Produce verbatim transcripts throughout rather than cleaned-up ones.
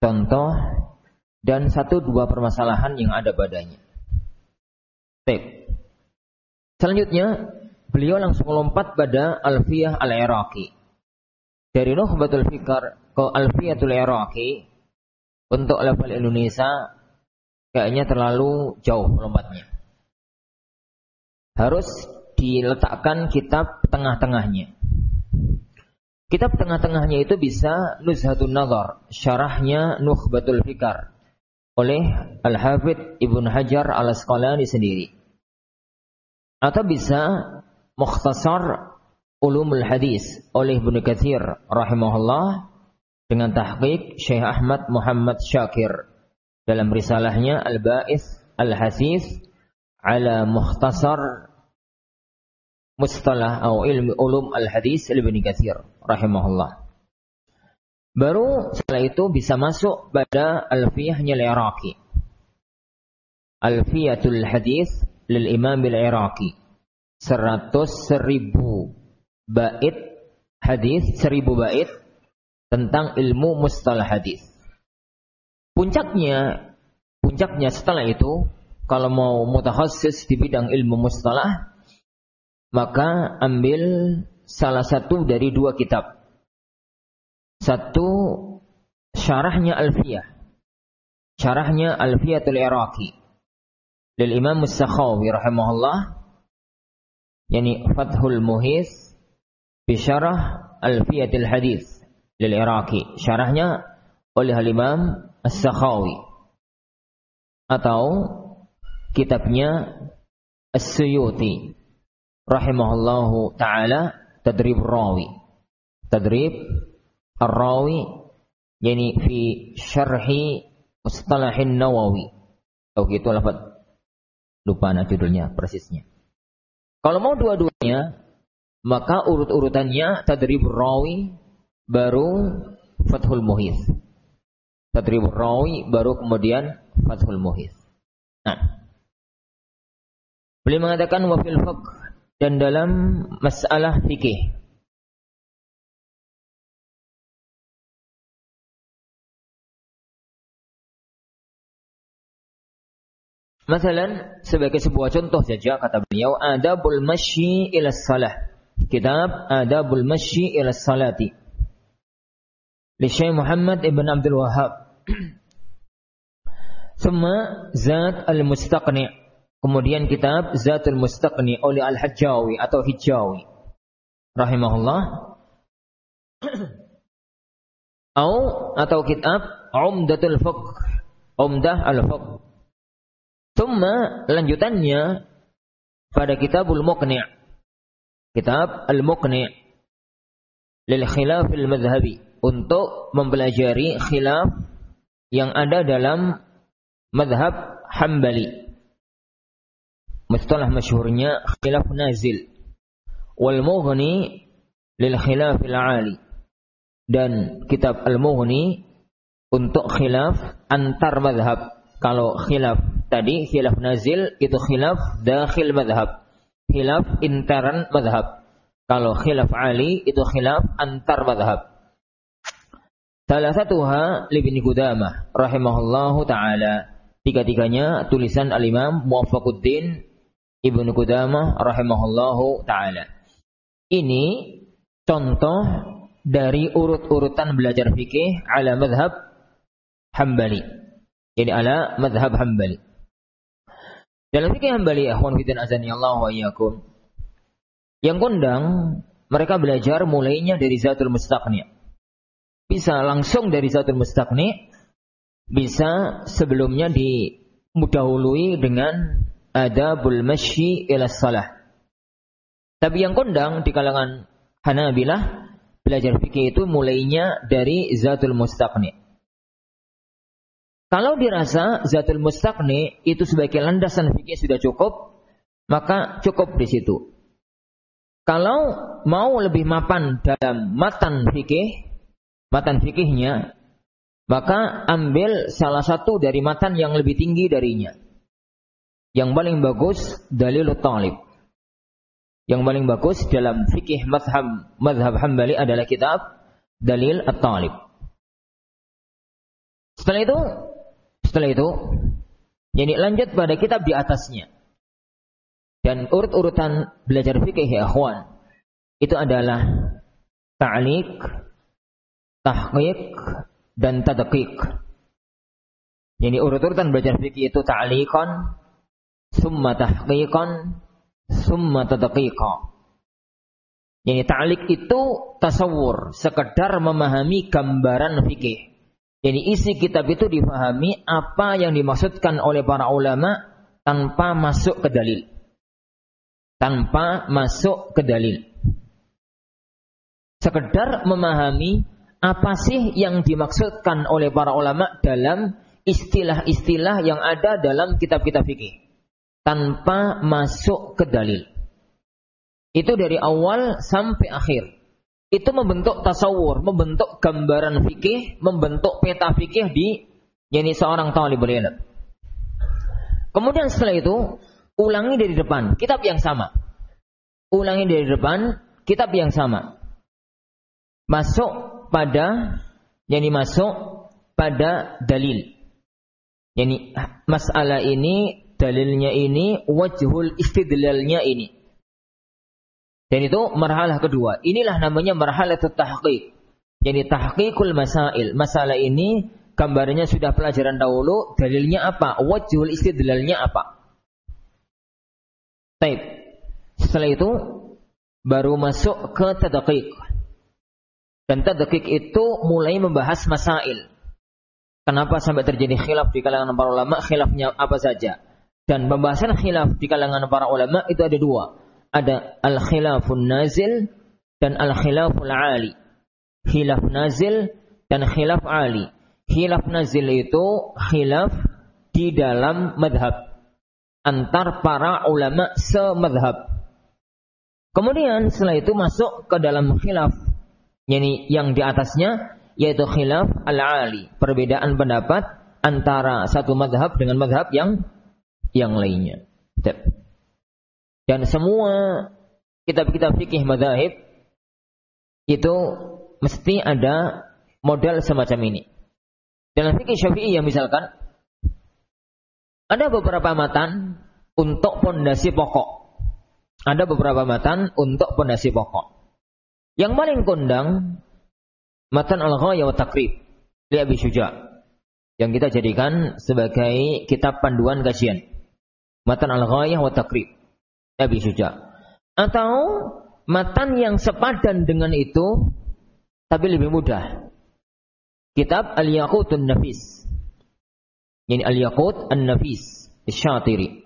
contoh dan satu dua permasalahan yang ada padanya. Baik. Selanjutnya, beliau langsung lompat pada Alfiyah Al-Iraqi. Dari Nukhbatul Fikr ke Alfiyatul Iraqi untuk level Indonesia kayaknya terlalu jauh lompatnya. Harus diletakkan kitab tengah-tengahnya. Kitab tengah-tengahnya itu bisa Nuzhatun Nazar, syarahnya Nukhbatul Fikr oleh Al-Hafidh Ibnu Hajar Al-Asqalani sendiri. Atau bisa Mukhtasar Ulumul Hadis oleh Ibnu Katsir rahimahullah dengan tahqiq Syekh Ahmad Muhammad Syakir dalam risalahnya Al-Ba'its Al-Hasith ala Mukhtasar Mustalah atau Ilmu Ulum Al-Hadis Ibnu Katsir rahimahullah. Baru setelah itu bisa masuk pada Alfiyahnya Al-Iraqi. Alfiyatul Hadis lil Imam Al-Iraqi. Seratus seribu bait hadis, seribu bait tentang ilmu mustalah hadis. Puncaknya, puncaknya setelah itu, kalau mau mutakhassis di bidang ilmu mustalah, maka ambil salah satu dari dua kitab. Satu syarahnya Alfiyah, syarahnya Alfiyatul Iraqi lil Imam As-Sakhawi rahimahullah, yani Fathul Muhis bi syarah Alfiyatul Hadis lil Iraqi, syarahnya oleh Al-Imam As-Sakhawi, atau kitabnya As-Suyuti rahimahullahu taala Tadrib Rawi, Tadrib Ar-Rawi, yani fi syarhi Mustalahin Nawawi. Oh gitu lafaz, lupa nah judulnya persisnya. Kalau mau dua-duanya, maka urut-urutannya Tadrib Rawi baru Fathul Muhis. Tadrib Rawi baru kemudian Fathul Muhis. Nah, beliau mengatakan wa fil fiqh, dan dalam masalah fikih. Masalan, sebagai sebuah contoh saja kata beliau, Adabul Masyi ila Salah. Kitab Adabul Masyi ila Salati li Syekh Muhammad Ibn Abdul Wahhab. Thumma Zat Al-Mustaqni. Kemudian kitab Zatul Mustaqni oleh Al-Hajjawi atau Hijjawi rahimahullah. Atau atau kitab Umdatul Fiqh, Umdah Al-Fiqh. Thumma lanjutannya pada kitabul Muqni', kitab Al-Muqni' lil khilaf al-madhhabi, untuk mempelajari khilaf yang ada dalam madhab Hambali. Mustalah masyhurnya khilaf nazil. Wal Mughni lil khilaf al-ali, dan kitab Al-Mughni untuk khilaf antar madhab. Kalau khilaf tadi, khilaf nazil, itu khilaf dakhil madhab, khilaf intern madhab. Kalau khilaf ali, itu khilaf antar madhab. Salah satuha Ibnu Qudamah rahimahullahu ta'ala. Tiga-tiganya tulisan Al-Imam Muwaffaquddin Ibnu Qudamah rahimahullahu ta'ala. Ini contoh dari urut-urutan belajar fikih ala madhab Hambali. Jadi ala madhab Hambali. Dalam fikih Hambali, akhwan fiddin azani Allah wa iyyakum, yang kondang mereka belajar mulainya dari Zatul Mustaqni. Bisa langsung dari Zatul Mustaqni, bisa sebelumnya dimudahului dengan Adabul Masyi ila Salah. Tapi yang kondang di kalangan Hanabilah, belajar fikih itu mulainya dari Zatul Mustaqni. Kalau dirasa Zatul Mustaqni itu sebagai landasan fikih sudah cukup, maka cukup di situ. Kalau mau lebih mapan dalam matan fikih, matan fikihnya, maka ambil salah satu dari matan yang lebih tinggi darinya. Yang paling bagus Dalilut Talib. Yang paling bagus dalam fikih mazhab mazhab Hambali adalah kitab Dalil At-Talib. Setelah itu, setelah itu, jadi lanjut pada kitab di atasnya. Dan urut-urutan belajar fikih ya akhwan, itu adalah ta'liq, tahqiq, dan tadqiq. Jadi urut-urutan belajar fikih itu ta'liqan, summa tahqiqan, summa tadqiqa. Jadi ta'liq itu tasawur, sekedar memahami gambaran fikih. Jadi isi kitab itu difahami apa yang dimaksudkan oleh para ulama tanpa masuk ke dalil. Tanpa masuk ke dalil. Sekedar memahami apa sih yang dimaksudkan oleh para ulama dalam istilah-istilah yang ada dalam kitab-kitab fikih. Tanpa masuk ke dalil. Itu dari awal sampai akhir. Itu membentuk tasawur, membentuk gambaran fikih, membentuk peta fikih di yani seorang talibul ilm. Kemudian setelah itu, ulangi dari depan, kitab yang sama. Ulangi dari depan, kitab yang sama. Masuk pada, yani masuk pada dalil. Yani masalah ini, dalilnya ini, wajhul istidlalnya ini. Dan itu marhalah kedua. Inilah namanya marhalah tahqiq. Jadi tahqiqul masail. Masalah ini gambarnya sudah pelajaran dahulu. Dalilnya apa? Wajhul istidlalnya apa? Baik. Setelah itu baru masuk ke tadqiq. Dan tadqiq itu mulai membahas masail. Kenapa sampai terjadi khilaf di kalangan para ulama? Khilafnya apa saja? Dan pembahasan khilaf di kalangan para ulama itu ada dua. Ada al-khilafun nazil dan al-khilaful ali. Khilaf nazil dan khilaf ali. Khilaf nazil itu khilaf di dalam madhab. Antar para ulama semadhab. Kemudian setelah itu masuk ke dalam khilaf. Yani yang di atasnya yaitu khilaf al-ali. Perbedaan pendapat antara satu madhab dengan madhab yang, yang lainnya. Dan semua kitab-kitab fikih madzhab itu mesti ada modal semacam ini. Dalam fikih Syafi'iyah misalkan ada beberapa matan untuk pondasi pokok. Ada beberapa matan untuk pondasi pokok. Yang paling kondang matan Al-Ghayah wa Taqrib li Abi Syuja' yang kita jadikan sebagai kitab panduan kajian. Matan Al-Ghayah wa Taqrib Abi Syuja'. Atau matan yang sepadan dengan itu tapi lebih mudah. Kitab Al-Yaqutun Nafis. Ini Al-Yaqut An-Nafis Asy-Syatiri.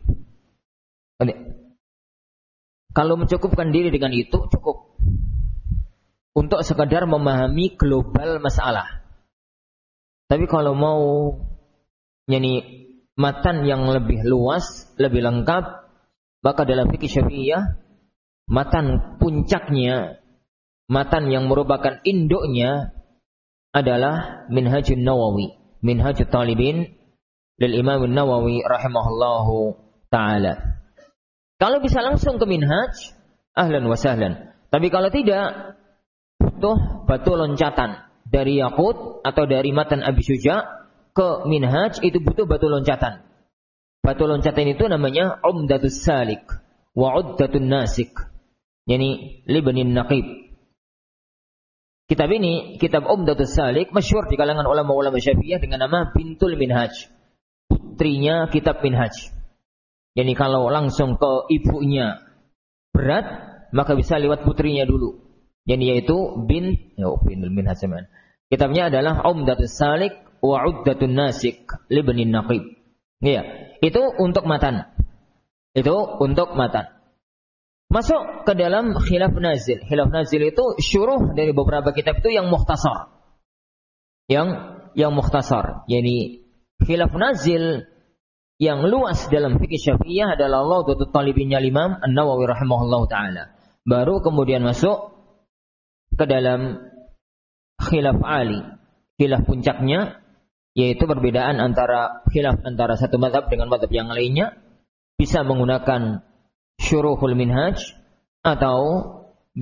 Kalau mencukupkan diri dengan itu cukup. Untuk sekadar memahami global masalah. Tapi kalau mau yani matan yang lebih luas, lebih lengkap, maka dalam fikih Syafi'iyah matan puncaknya, matan yang merupakan induknya adalah Minhajun Nawawi, Minhajut Talibin lil Imam Nawawi rahimahullahu taala. Kalau bisa langsung ke Minhaj, ahlan wa sahlan. Tapi kalau tidak, butuh batu loncatan dari Yaqut atau dari matan Abi Syuja' ke Minhaj, itu butuh batu loncatan. Batu loncatan itu namanya Umdatus Salik wa Uddatun Nasik. Yani Libnin Naqib. Kitab ini, kitab Umdatus Salik, masyhur di kalangan ulama-ulama Syafi'iyah dengan nama Bintul Minhaj. Putrinya kitab Minhaj. Yani kalau langsung ke ibunya berat, maka bisa lewat putrinya dulu. Yani yaitu bin, oh, Bintul Minhaj zaman. Kitabnya adalah Umdatus Salik wa Uddatun Nasik Libnin Naqib. Iya. Itu untuk matan. Itu untuk matan. Masuk ke dalam khilaf nazil. Khilaf nazil itu syuruh dari beberapa kitab itu yang mukhtasar. Yang yang mukhtasar. Yani khilaf nazil yang luas dalam fikih Syafi'iyah adalah Rawdatul Talibinnya Imam An-Nawawi rahimahullahu taala. Baru kemudian masuk ke dalam khilaf ali. Khilaf puncaknya yaitu perbedaan antara khilaf antara satu mazhab dengan mazhab yang lainnya, bisa menggunakan syuruhul minhaj atau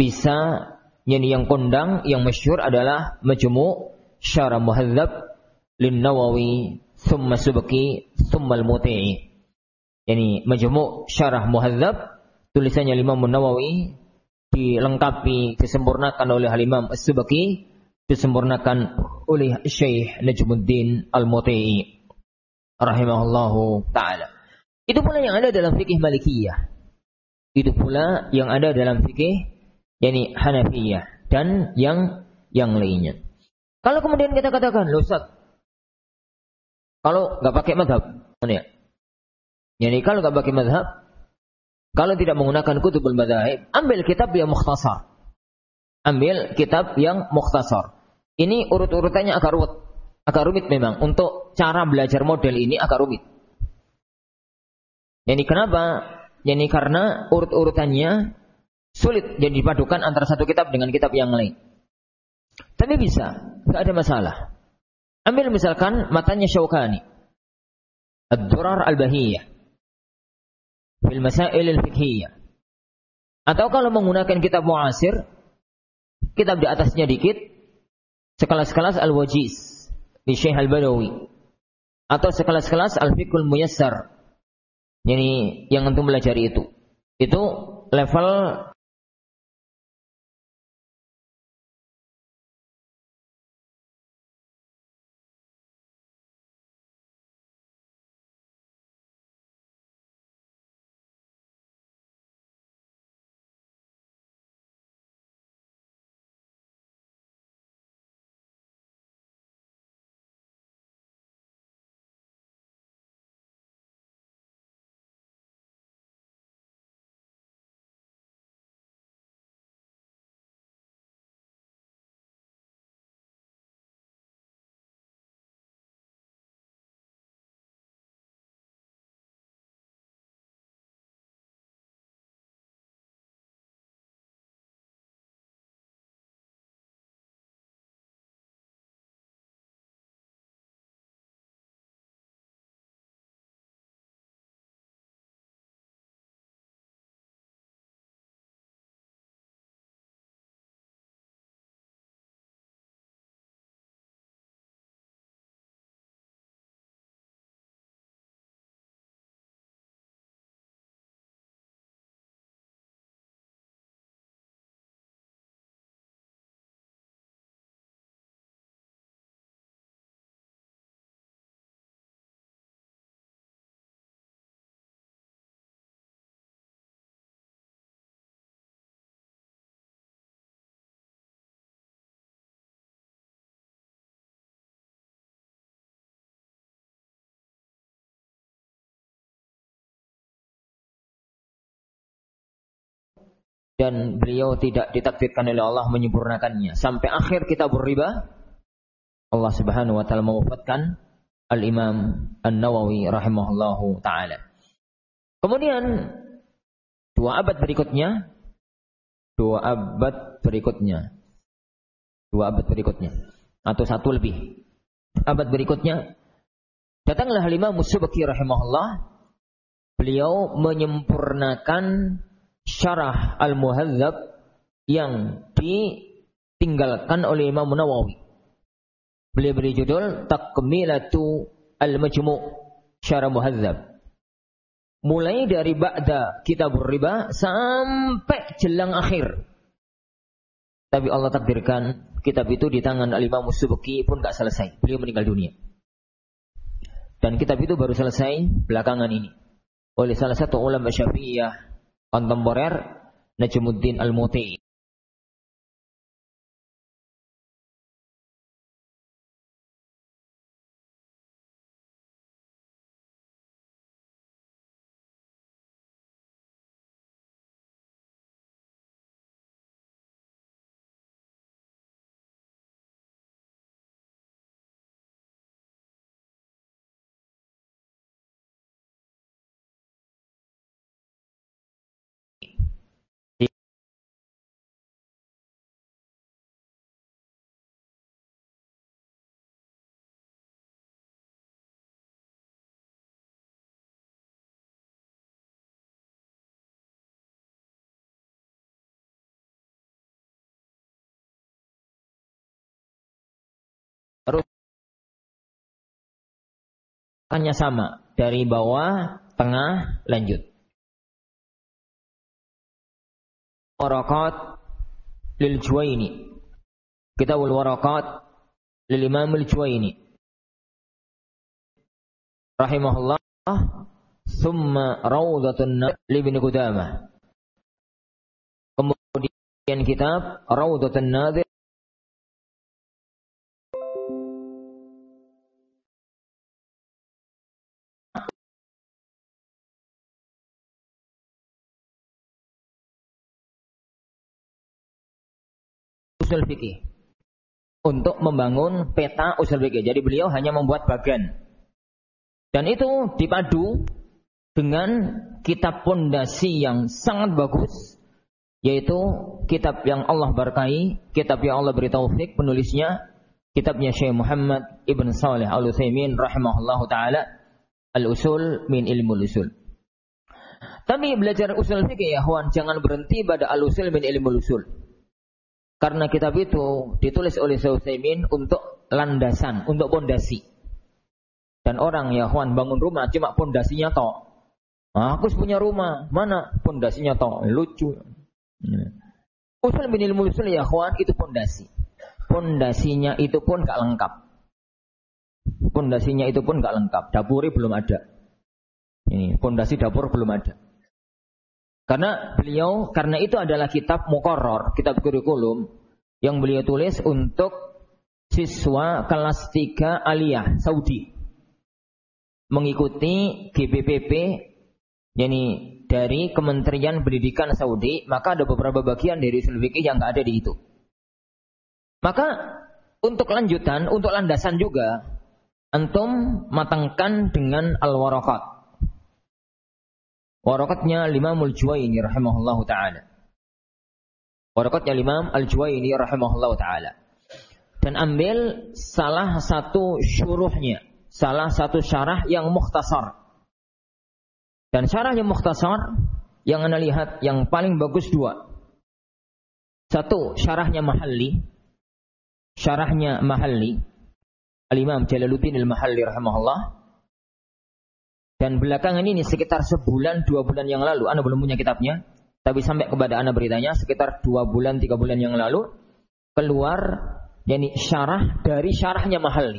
bisa yani yang kondang yang masyhur adalah majmu' syarah muhadzab lin-Nawawi thumma Subki thumma al-Muti'i. Yani Majmu' Syarah Muhadzab tulisannya Imam Nawawi dilengkapi disempurnakan oleh Imam As-Subki, disempurnakan oleh Syekh Najmuddin Al-Muti'i rahimahullahu taala. Itu pula yang ada dalam fikih Malikiyah. Itu pula yang ada dalam fikih yani Hanafiyah dan yang yang lainnya. Kalau kemudian kita katakan, "Loh Ustaz, kalau enggak pakai mazhab," ya. Yani kalau enggak pakai mazhab, kalau tidak menggunakan kutubul madzahib, ambil kitab yang mukhtasar. Ambil kitab yang mukhtasar. Ini urut-urutannya agak rumit. Agak rumit memang. Untuk cara belajar model ini agak rumit. Yani kenapa? Yani karena urut-urutannya sulit jadi dipadukan antara satu kitab dengan kitab yang lain. Tapi bisa, enggak ada masalah. Ambil misalkan matanya Syaukani, Ad-Durar Al-Bahiyah fil Masail Al-Fiqhiyah. Atau kalau menggunakan kitab muasir, kitab di atasnya dikit, sekelas-kelas Al-Wajiz di Syekh Al-Badawi, atau sekelas-kelas Al-Fiqhul Muyassar. Yani yang antum belajar itu. Itu level dan beliau tidak ditakdirkan oleh Allah menyempurnakannya. Sampai akhir kitab riba, Allah Subhanahu wa taala mewafatkan Al-Imam An-Nawawi rahimahullahu taala. Kemudian dua abad berikutnya, dua abad berikutnya, dua abad berikutnya, atau satu lebih abad berikutnya, datanglah Al-Imam As-Subki rahimahullah. Beliau menyempurnakan Syarah Al-Muhadzab yang ditinggalkan oleh Imam Nawawi. Beliau beri judul Takmilatu Al-Majmu' Syarah Muhadzab. Mulai dari ba'da kitabur riba sampai jelang akhir. Tapi Allah takdirkan kitab itu di tangan Al-Imam As-Subki pun gak selesai. Beliau meninggal dunia. Dan kitab itu baru selesai belakangan ini oleh salah satu ulama Syafi'iyah kontemporer, Najmuddin Al-Muti'i. hanya sama dari bawah, tengah, lanjut. Waraqat lil Juwaini. Kitabul Waraqat lil Imam al-Juwaini rahimahullah. Thumma Rawdatun Nadir li Ibnu Qudamah. Kemudian kitab Rawdatun Nadir usul fikih, untuk membangun peta usul fikih. Jadi beliau hanya membuat bagan. Dan itu dipadu dengan kitab pondasi yang sangat bagus, yaitu kitab yang Allah berkahi, kitab yang Allah beri taufik penulisnya, kitabnya Syekh Muhammad Ibn Shalih Al-Utsaimin rahimahullahu taala, Al-Usul min Ilmul Usul. Tapi belajar usul fikih ya kawan, jangan berhenti pada Al-Usul min Ilmul Usul. Karena kitab itu ditulis oleh Syekh Utsaimin untuk landasan, untuk pondasi. Dan orang ya kawan bangun rumah cuma pondasinya tok. Nah, aku punya rumah, mana pondasinya tok? Lucu. Usul min Ilmul Usul ya kawan, itu pondasi. Pondasinya itu pun gak lengkap. Pondasinya itu pun gak lengkap. Dapurnya belum ada. Ini pondasi dapur belum ada. Karena beliau, karena itu adalah kitab muqarrar, kitab kurikulum yang beliau tulis untuk siswa kelas tiga aliyah Saudi. Mengikuti G B P P, yakni dari Kementerian Pendidikan Saudi, maka ada beberapa bagian dari usul fikih yang enggak ada di itu. Maka untuk lanjutan, untuk landasan juga antum matangkan dengan al-waraqat. Waraqatnya Imam al-Juwaini rahimahullahu taala. Waraqatnya Imam al-Juwaini rahimahullahu taala. Dan ambil salah satu syuruhnya, salah satu syarah yang mukhtasar. Dan syarah yang mukhtasar yang Anda lihat yang paling bagus dua. Satu, syarahnya Mahalli. Syarahnya Mahalli, Al-Imam Jalaluddin Al-Mahalli rahimahullah. Dan belakangan ini sekitar sebulan, dua bulan yang lalu, Anda belum punya kitabnya, tapi sampai kepada Anda beritanya, sekitar dua bulan, tiga bulan yang lalu, keluar yakni syarah dari syarahnya Mahalli.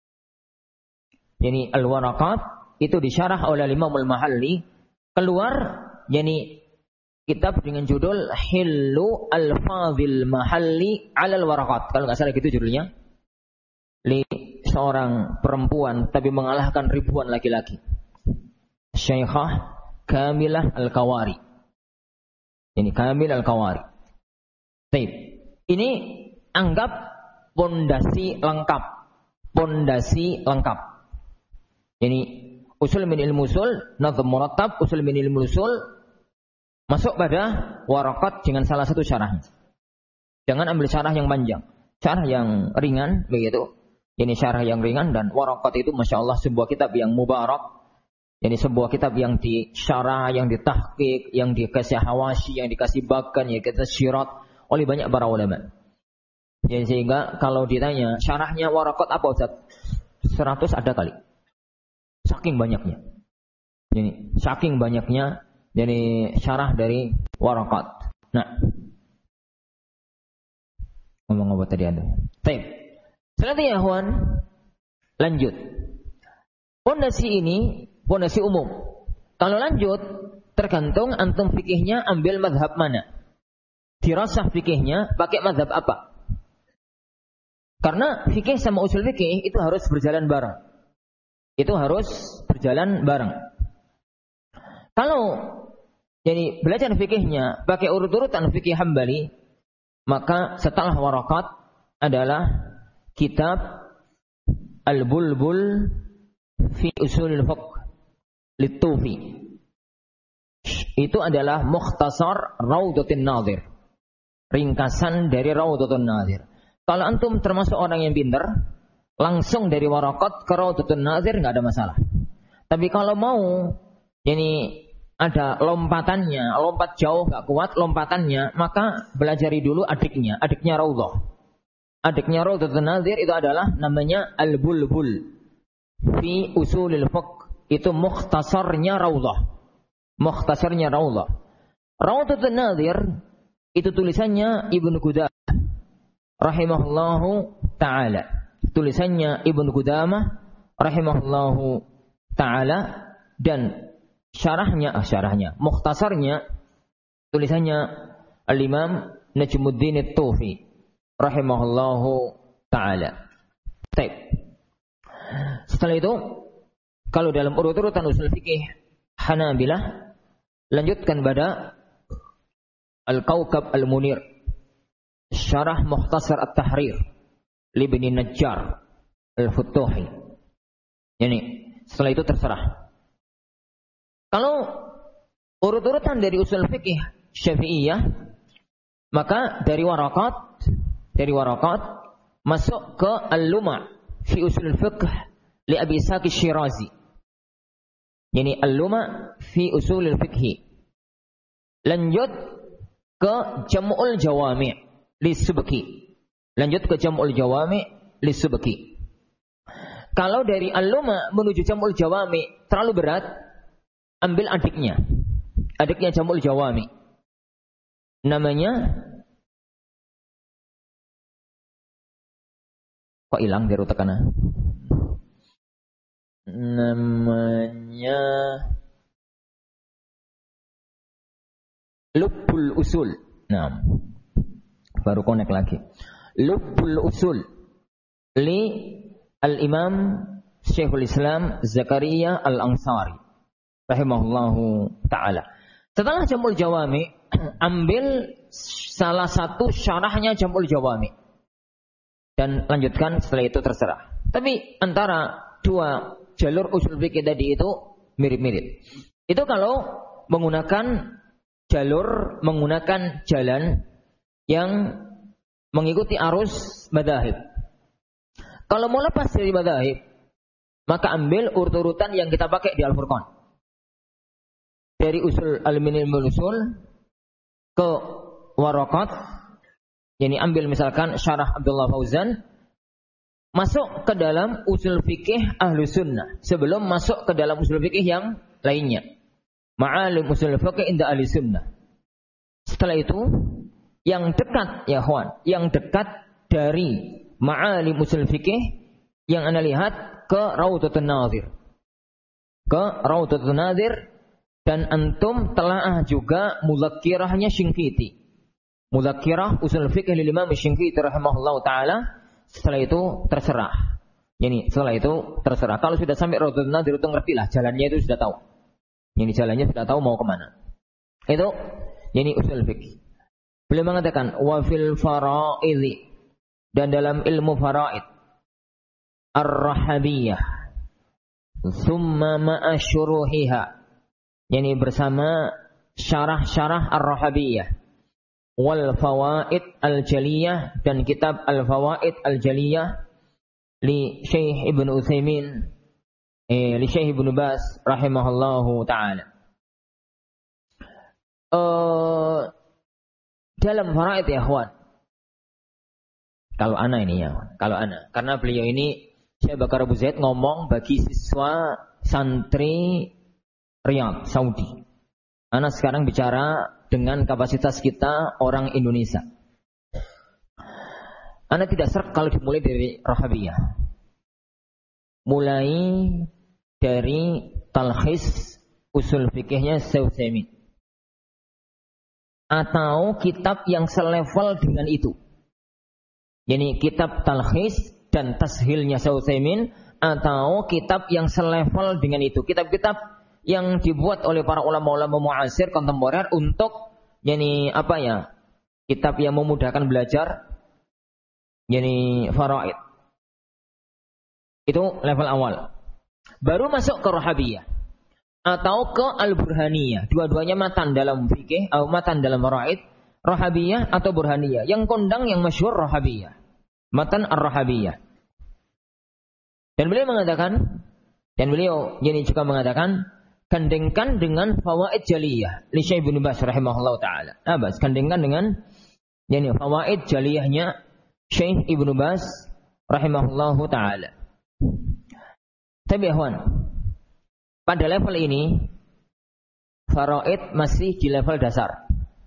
Yani Al-Waraqat itu disyarah oleh Imam Al-Mahalli, keluar yakni kitab dengan judul Hillu Al-Fadhil Mahalli 'alal Waraqat. Kalau enggak salah gitu judulnya. Li seorang perempuan tapi mengalahkan ribuan laki-laki. Syekhah Kamilah Al-Qawari. Ini Kamil Al-Qawari. Baik. Ini anggap pondasi lengkap. Pondasi lengkap. Ini usul min ilmu usul, nazm murattab, usul min ilmu usul, masuk pada waraqat dengan salah satu syarahnya. Jangan ambil syarah yang panjang, syarah yang ringan begitu. Ini syarah yang ringan, dan waraqat itu masya Allah sebuah kitab yang mubarak. Ini sebuah kitab yang disyarah, yang ditahqiq, yang dikasih hawashi, yang dikasih bakan, yang dikasih syirat oleh banyak para ulama. Jadi sehingga kalau ditanya syarahnya waraqat apa Ustaz? seratus ada kali. Saking banyaknya. Jadi saking banyaknya jadi syarah dari waraqat. Nah. Ngomong apa tadi Anda? Baik. Selanjutnya Ikhwan, lanjut. Pondasi ini pondasi umum. Kalau lanjut, tergantung antum fikihnya ambil mazhab mana. Dirasah fikihnya pakai mazhab apa. Karena fikih sama usul fikih itu harus berjalan bareng. Itu harus berjalan bareng. Kalau jadi belajar fikihnya pakai urut-urutan fikih Hambali, maka setelah waraqat adalah kitab Al-Bulbul fi Usulul Fiqh Lit-Tufi. Itu adalah mukhtasar Rawdatun Nadir. Ringkasan dari Rawdatun Nadir. Kalau antum termasuk orang yang pintar, langsung dari waraqat ke Rawdatun Nadir enggak ada masalah. Tapi kalau mau ini ada lompatannya, lompat jauh enggak kuat lompatannya, maka belajari dulu adiknya, adiknya Raudhah. Adiknya Rawdatun Nadir itu adalah namanya Al-Bulbul fi usulil fiqh itu mukhtasarnya Raudhah. Mukhtasarnya Raudhah. Raudhatun Nadhir itu tulisannya Ibnu Qudamah rahimahullahu taala. Tulisannya Ibnu Qudamah rahimahullahu taala dan syarahnya ah syarahnya mukhtasarnya tulisannya Al-Imam Najmuddin At-Tufi rahimahullahu taala. Baik. Setelah itu kalau dalam urut-urutan usul fikih Hanabilah lanjutkan pada Al-Kawkab Al-Munir Syarah Mukhtasar At-Tahrir li Ibn Najjar Al-Futuhi. Ini setelah itu terserah. Kalau urut-urutan dari usul fikih Syafi'iyah, maka dari Waraqat, dari Waraqat masuk ke Al-Luma' fi usul fiqh li Abi Ishaq Asy-Syirazi. Yani Al-Luma' fi usul fiqh. Lanjut ke Jam'ul Jawami' li Subki. Lanjut ke Jam'ul Jawami' li Subki. Kalau dari Al-Luma' menuju Jam'ul Jawami' terlalu berat, ambil adiknya. Adiknya Jam'ul Jawami. Namanya kok hilang dari utakana? Namanya Lubbul Usul. Nah, baru connect lagi. Lubbul Usul li Al-Imam Syekhul Islam Zakaria Al-Ansari rahimahullahu ta'ala. Setelah Jam'ul Jawami, ambil salah satu syarahnya Jam'ul Jawami dan lanjutkan, setelah itu terserah. Tapi antara dua jalur usul fikih tadi itu mirip-mirip. Itu kalau menggunakan jalur, menggunakan jalan yang mengikuti arus madzhab. Kalau mau lepas dari madzhab, maka ambil urut-urutan yang kita pakai di Al-Furqan. Dari usul al-minimul usul ke Waraqat, yani ambil misalkan syarah Abdullah Fauzan, masuk ke dalam usul fikih ahlu sunnah sebelum masuk ke dalam usul fikih yang lainnya. Ma'alim usul fikih inda ahli sunnah. Setelah itu yang dekat ya kawan, yang dekat dari ma'alim usul fikih yang Anda lihat ke Raudhatun Nadhir. Ke Raudhatun Nadhir. Dan antum telah juga Mudzakkirahnya Syinqiti. Mudzakkirah usul fikih lil Imam Syinqiti rahimahullahu taala. Setelah itu terserah. Yani setelah itu terserah. Kalau sudah sampai Raudhatun Nadhir itu ngertilah jalannya, itu sudah tahu. Yani jalannya sudah tahu mau kemana. Itu yani usul fikih. Beliau mengatakan wa fil fara'idhi, dan dalam ilmu faraid ar-rahabiyah thumma ma'a syuruhiha, yani bersama syarah-syarah ar-rahabiyah wal fawaid al-jaliyah, dan kitab al-fawaid al-jaliyah li Syekh Ibnu Utsaimin eh, li Syekh Ibnu Baz rahimahullahu taala. Uh, dalam faraid ya ikhwan, kalau ana ini ya, kalau ana, karena beliau ini Syekh Bakar Abu Zaid ngomong bagi siswa santri Riyadh, Saudi. Ana sekarang bicara dengan kapasitas kita orang Indonesia. Ana tidak serak kalau dimulai dari Rahabiyah. Mulai dari talkhis usul fikihnya Syekh Utsaimin. Atau kitab yang selevel dengan itu. Yani kitab talkhis dan tashilnya Syekh Utsaimin, atau kitab yang selevel dengan itu. Kitab-kitab yang dibuat oleh para ulama-ulama muasir kontemporer untuk yani apa ya? Kitab yang memudahkan belajar yani faraid. Itu level awal. Baru masuk ke Rahabiyah atau ke Al-Burhaniyah. Dua-duanya matan dalam fikih atau matan dalam faraid, Rahabiyah atau Burhaniyah. Yang kondang yang masyhur Rahabiyah. Matan Ar-Rahabiyah. Dan beliau mengatakan, dan beliau yani juga mengatakan, gandengkan dengan fawaid jaliyah li Syekh Ibnu Baz rahimahullahu taala. Abas gandengkan dengan yani fawaid jaliyahnya Syekh Ibnu Baz rahimahullahu taala. Tapi ikhwan, pada level ini faraid masih di level dasar.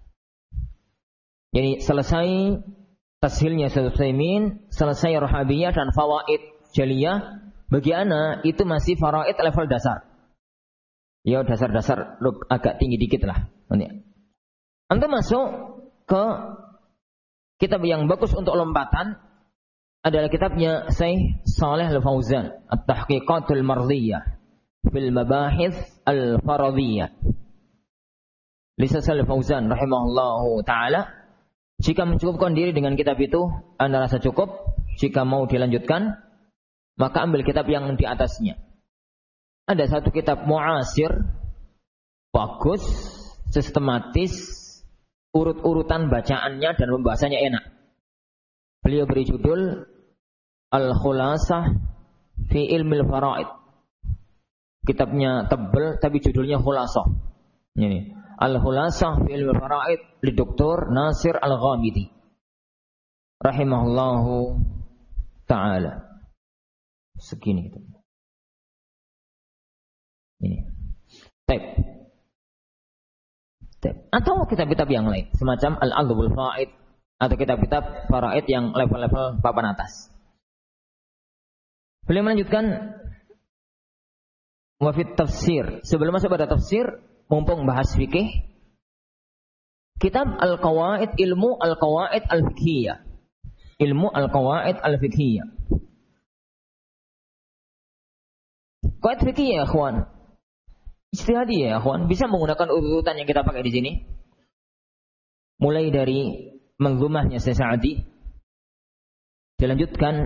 Jadi selesai tashilnya Syekh Utsaimin, selesai Rohabiyah dan fawaid jaliyah, bagi ana itu masih faraid level dasar. Ya dasar-dasar agak tinggi dikit lah. Antum masuk ke kitab yang bagus untuk lompatan adalah kitabnya Syekh Shalih Al-Fauzan, At-Tahqiqatul Mardhiyah fil Mabahith Al-Faradhiyah. Lisan Al-Fauzan rahimahullahu taala. Jika mencukupkan diri dengan kitab itu, anda rasa cukup. Jika mau dilanjutkan, maka ambil kitab yang di atasnya. Ada satu kitab muasir, bagus, sistematis, urut-urutan bacaannya dan pembahasannya enak. Beliau beri judul Al-Khulasah fi Ilmil Faraid. Kitabnya tebal tapi judulnya Khulasah. Ini Al-Khulasah fi Ilmil Faraid li Doktor Nasir Al-Ghamidi rahimahullahu taala. Segini gitu. Ini. Tab. Tab. Atau kitab-kitab yang lain semacam Al-Adhbul Faid atau kitab-kitab faraid yang level-level papan atas. Beliau melanjutkan wa fit tafsir. Sebelum masuk pada tafsir, mumpung bahas fikih, kitab Al-Qawaid, ilmu Al-Qawaid Al-Fiqhiyah. Ilmu Al-Qawaid Al-Fiqhiyah. Qawaid fiqhiyah ya ikhwan. Ijtihadi ya ikhwan, bisa menggunakan urutan yang kita pakai di sini. Mulai dari manzumahnya Syekh Sa'di, dilanjutkan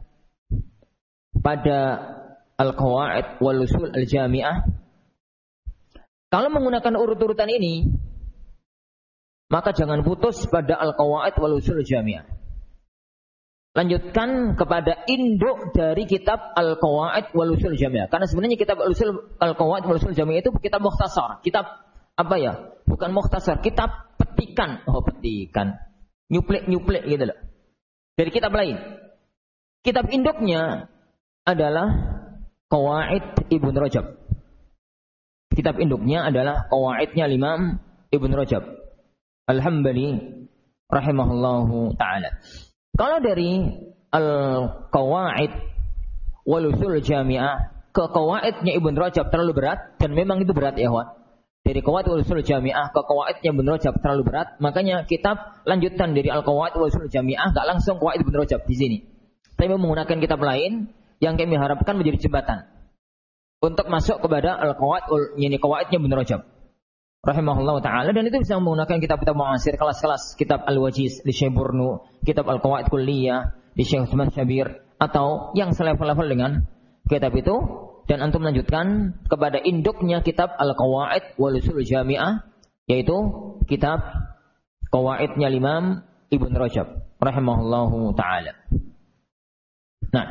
pada Al-Qawaid wal Usul Al-Jami'ah. Kalau menggunakan urut-urutan ini, maka jangan putus pada Al-Qawaid wal Usul Al-Jami'ah. Lanjutkan kepada induk dari kitab Al-Qawaid wal Usul Jami'ah. Karena sebenarnya kitab Al-Usul Al-Qawaid wal Usul Jami'ah itu kitab mukhtasar. Kitab apa ya? Bukan mukhtasar, kitab petikan. Oh, petikan. Nyuplik-nyuplik gitu loh. Dari kitab lain. Kitab induknya adalah Qawaid Ibn Rajab. Kitab induknya adalah Qawaidnya Imam Ibn Rajab Al-Hambali rahimahullahu taala. Kalau dari Al-Qawaid wal Usul Jami'ah ke Qawaidnya Ibn Rajab terlalu berat, dan memang itu berat ya kawan. Dari Qawaid wal Usul Jami'ah ke Qawaidnya Ibn Rajab terlalu berat, makanya kitab lanjutan dari Al-Qawaid wal Usul Jami'ah enggak langsung Qawaid Ibn Rajab di sini. Tapi menggunakan kitab lain yang kami harapkan menjadi jembatan untuk masuk kepada Al-Qawaid, yani Qawaidnya Ibn Rajab rahimahullah ta'ala, dan itu bisa menggunakan kitab-kitab muasir, kelas-kelas kitab Al-Wajiz di Syekh Burnu, kitab Al-Qawaid Kulliyah di Syekh Utsman Syabir, atau yang selevel-level dengan kitab itu, dan antum melanjutkan kepada induknya kitab Al-Qawaid wal Usul Jami'ah, yaitu kitab Qawaidnya Imam Ibn Rajab rahimahullahu ta'ala. Nah,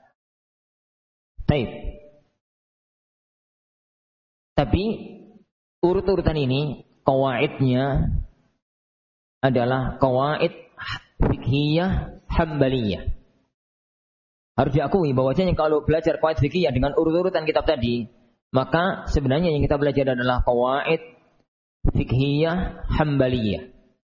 baik. Tapi urut-urutan ini, qawaidnya adalah qawaid fiqhiyah hambaliyah. Harus diakui bahwasanya kalau belajar qawaid fiqhiyah dengan urut-urutan kitab tadi, maka sebenarnya yang kita belajar adalah qawaid fiqhiyah hambaliyah.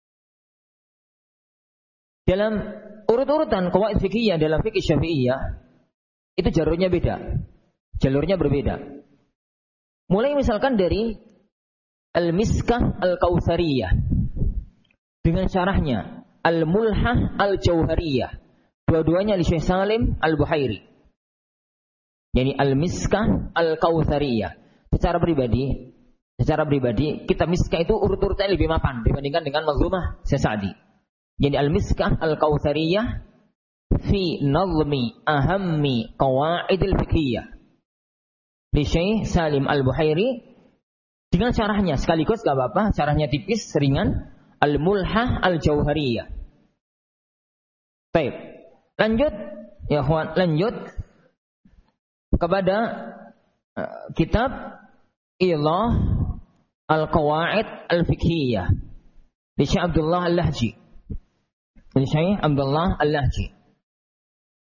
Dalam urut-urutan qawaid fiqhiyah dalam fikih Syafi'iyah, itu jalurnya beda. Jalurnya berbeda. Mulai misalkan dari Al-Miskah Al-Kautsariyah dengan syarahnya Al-Mulhah Al-Jauhariyah, dua-duanya li Syekh Salim Al-Buhairi. Yani Al-Miskah Al-Kautsariyah. Secara pribadi, secara pribadi kitab Miskah itu urut-urutannya lebih mapan dibandingkan dengan Manzumah Syekh Sa'di. Jadi Al-Miskah Al-Kautsariyah fi nazmi ahammi qawaidil fiqhiyah li Syekh Salim Al-Buhairi, dengan syarahnya sekaligus gak apa-apa, syarahnya tipis, ringan, Al-Mulhah Al-Jauhariyah. Baik, lanjut ya kawan, lanjut kepada uh, kitab Ilah Al-Qawaid Al-Fiqhiyah di Syekh Abdullah Al-Lahji. Di Syekh Abdullah Al-Lahji.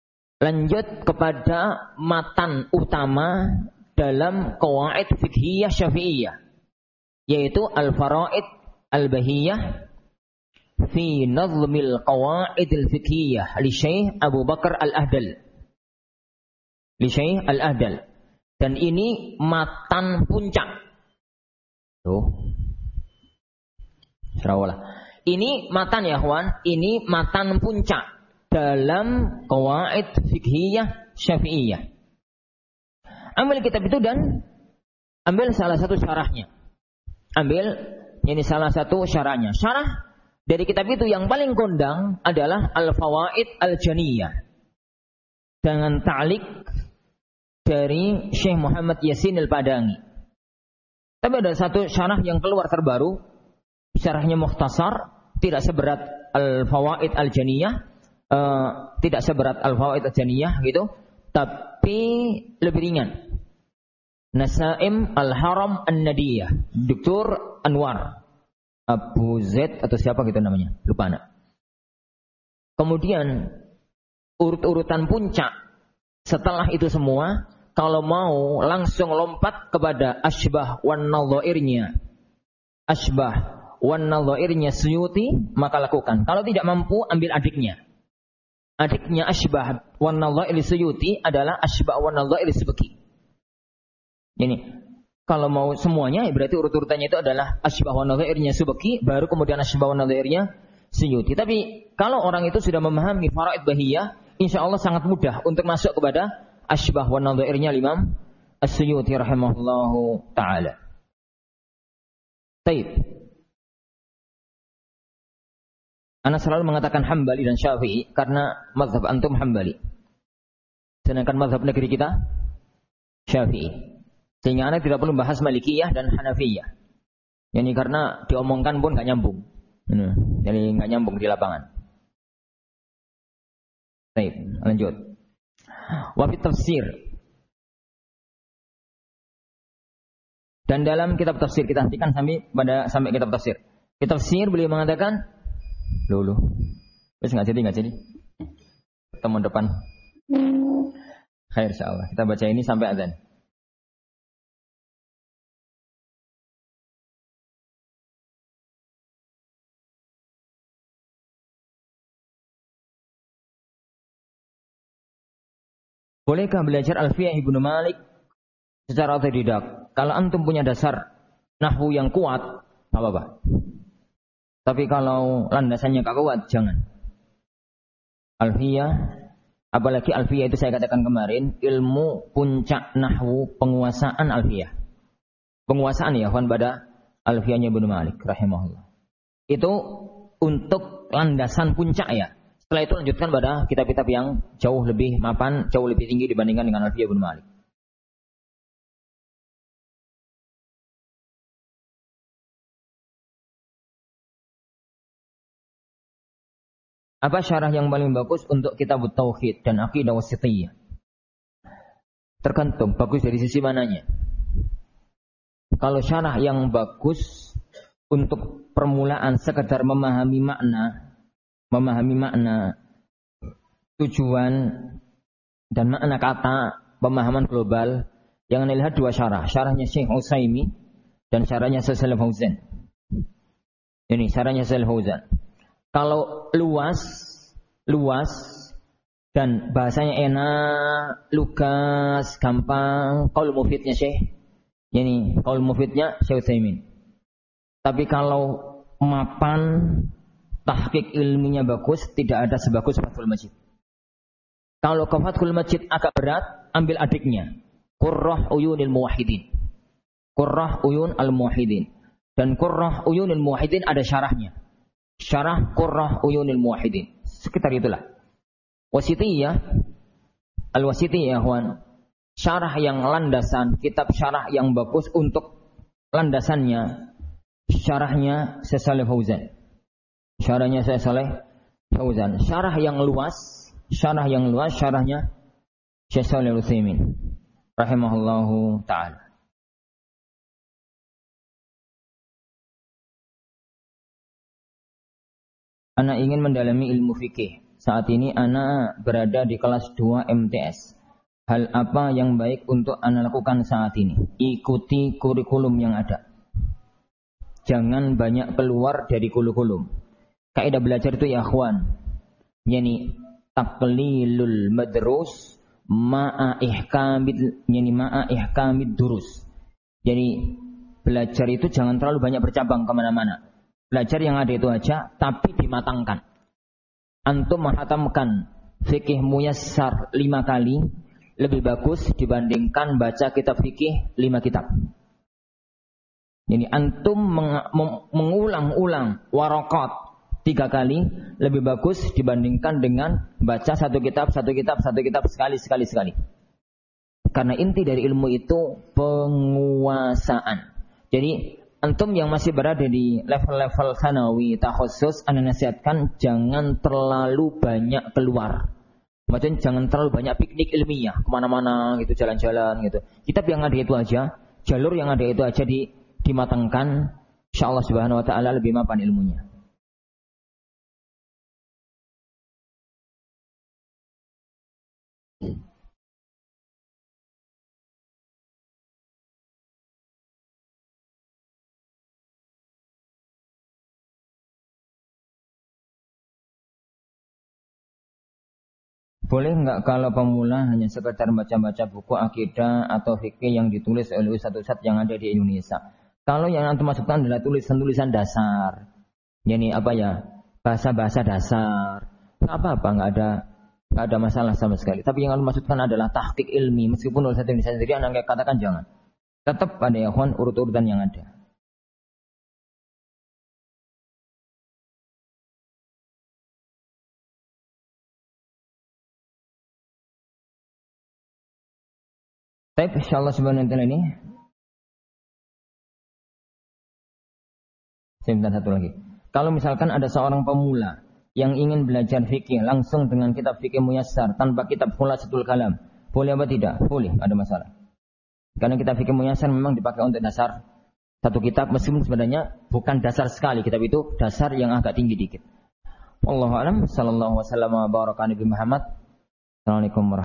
Lanjut kepada matan utama dalam qawaid fiqhiyah syafi'iyah, yaitu Al-Faraid Al-Bahiyah fi Nazmil Qawaid Al-Fiqhiyah li Syekh Abu Bakar Al-Ahdal. Li Syekh Al-Ahdal. Dan ini matan puncak. Tuh. Serawalah. Ini matan ya kawan, ini matan puncak dalam qawaid fiqhiyah syafi'iyah. Ambil kitab itu dan ambil salah satu syarahnya. Ambil ini salah satu syarahnya. Syarah dari kitab itu yang paling kondang adalah Al-Fawaid Al-Janiyah dengan ta'liq dari Syekh Muhammad Yasin Al-Padangi. Tapi ada satu syarah yang keluar terbaru, syarahnya mukhtasar, tidak seberat Al-Fawaid Al-Janiyah. Uh, tidak seberat Al-Fawaid Al-Janiyah gitu, tapi lebih ringan. Nasaim Al-Haram An-Nadiyah, Doktor Anwar Abu Zaid atau siapa gitu namanya, lupa anak. Kemudian urut-urutan puncak setelah itu semua, kalau mau langsung lompat kepada Asbah wan Nadhairnya, Asbah wan Nadhairnya Suyuti, maka lakukan. Kalau tidak mampu, ambil adiknya. Adiknya Asbah wan Nadhair Suyuti adalah Asbah wan Nadhair Subki. Ini kalau mau semuanya berarti urut-urutannya itu adalah Asbah wan Nadhairnya Subki, baru kemudian Asbah wan Nadhairnya Suyuti. Tapi kalau orang itu sudah memahami faraid bahiyah, insyaallah sangat mudah untuk masuk kepada Asbah wan Nadhairnya Imam As-Suyuti rahimahullahu taala. Baik. Ana selalu mengatakan Hambali dan Syafi'i karena mazhab antum Hambali. Sedangkan mazhab negeri kita Syafi'i. Sehingga ana tidak perlu bahas Malikiyah dan Hanafiyah. Yani karena diomongkan pun enggak nyambung. Jadi enggak nyambung di lapangan. Baik, lanjut. Wa fi tafsir. Dan dalam kitab tafsir kita hentikan sampai pada sampai kitab tafsir. Kitab tafsir beliau mengatakan Lulu, wes nggak jadi nggak jadi. Ketemu depan. Khair insyaallah. Kita baca ini sampai azan. Bolehkah belajar Alfiyah Ibnu Malik secara otodidak? Kalau antum punya dasar nahwu yang kuat, nggak apa-apa. Tapi kalau landasannya gak kuat, jangan. Alfiyah, apalagi Alfiyah itu saya katakan kemarin, ilmu puncak nahwu penguasaan Alfiyah. Penguasaan ya, kan pada Alfiyahnya Ibnu Malik, rahimahullah. Itu untuk landasan puncak ya. Setelah itu lanjutkan pada kitab-kitab yang jauh lebih mapan, jauh lebih tinggi dibandingkan dengan Alfiyah Ibnu Malik. Apa syarah yang paling bagus untuk kitab Tauhid dan Aqidah Wasithiyah? Tergantung bagus dari sisi mananya. Kalau syarah yang bagus untuk permulaan sekedar memahami makna, memahami makna, tujuan dan makna kata, pemahaman global, jangan dilihat dua syarah. Syarahnya Syekh Utsaimin dan syarahnya Shalih Fauzan. Ini syarahnya Shalih Fauzan. Kalau luas, luas dan bahasanya enak, lugas, gampang, qaul mufidnya Syekh. Ini qaul mufidnya Syekh Utsaimin. Tapi kalau mapan, tahqiq ilminya bagus, tidak ada sebagus Fathul Majid. Kalau ke Fathul Majid agak berat, ambil adiknya. Qurrah Uyunil Muwahhidin. Qurrah Uyun Al-Muwahhidin. Dan Qurrah Uyunil Muwahhidin ada syarahnya. Syarah Qurrah Uyunil Muwahhidin. Sekitar itulah. Wasithiyah, Al-Wasithiyah, Wan. Syarah yang landasan, kitab syarah yang bagus untuk landasannya. Syarahnya Syekh Shalih Fauzan. Syarahnya Syekh Shalih Fauzan. Syarah yang luas, syarah yang luas, syarahnya Syekh Shalih Utsaimin rahimahullahu taala. Ana ingin mendalami ilmu fikih. saat ini anak berada di kelas dua M T S. Hal apa yang baik untuk anak lakukan saat ini? Ikuti kurikulum yang ada. Jangan banyak keluar dari kurikulum. Kaidah belajar itu ya akhwan, yani taqlilul madrus ma'a ihkamid, yani ma'a ihkamid durus. Jadi belajar itu jangan terlalu banyak bercabang kemana-mana. Belajar yang ada itu aja, tapi dimatangkan. Antum menghatamkan fikih muyassar lima kali lebih bagus dibandingkan baca kitab fikih lima kitab. Jadi antum meng- meng- mengulang-ulang waraqat tiga kali lebih bagus dibandingkan dengan baca satu kitab, satu kitab, satu kitab sekali, sekali, sekali. Karena inti dari ilmu itu penguasaan. Jadi antum yang masih berada di level-level sanawi, takhusus, ana nasihatkan jangan terlalu banyak keluar. Maksudnya jangan terlalu banyak piknik ilmiah, kemana-mana gitu, jalan-jalan gitu. Kitab yang ada itu aja, jalur yang ada itu aja di, dimatangkan. InsyaAllah subhanahu wa ta'ala lebih mapan ilmunya. Boleh enggak kalau pemula hanya sekedar baca-baca buku akidah atau fikih yang ditulis oleh ustadz-ustadz yang ada di Indonesia? Kalau yang antum masukkan adalah tulisan-tulisan dasar, yani apa ya, bahasa-bahasa dasar, nggak apa-apa, nggak ada nggak ada masalah sama sekali. Tapi yang antum masukkan adalah tahqiq ilmi, meskipun oleh satu Indonesia sendiri, anak katakan jangan. Tetap pada ya ikhwan urut-urutan yang ada. Baik, insyaallah subhanahu wa ta'ala ini. Sebentar satu lagi. Kalau misalkan ada seorang pemula yang ingin belajar fikih langsung dengan kitab fikih muyassar tanpa kitab khulasatul kalam, boleh apa tidak? Boleh, ada masalah. Karena kitab fikih muyassar memang dipakai untuk dasar satu kitab, meskipun sebenarnya bukan dasar sekali, kitab itu dasar yang agak tinggi dikit. Wallahu a'lam, sallallahu wasallam wa baraka nabi Muhammad. Assalamualaikum warahmatullahi wabarakatuh.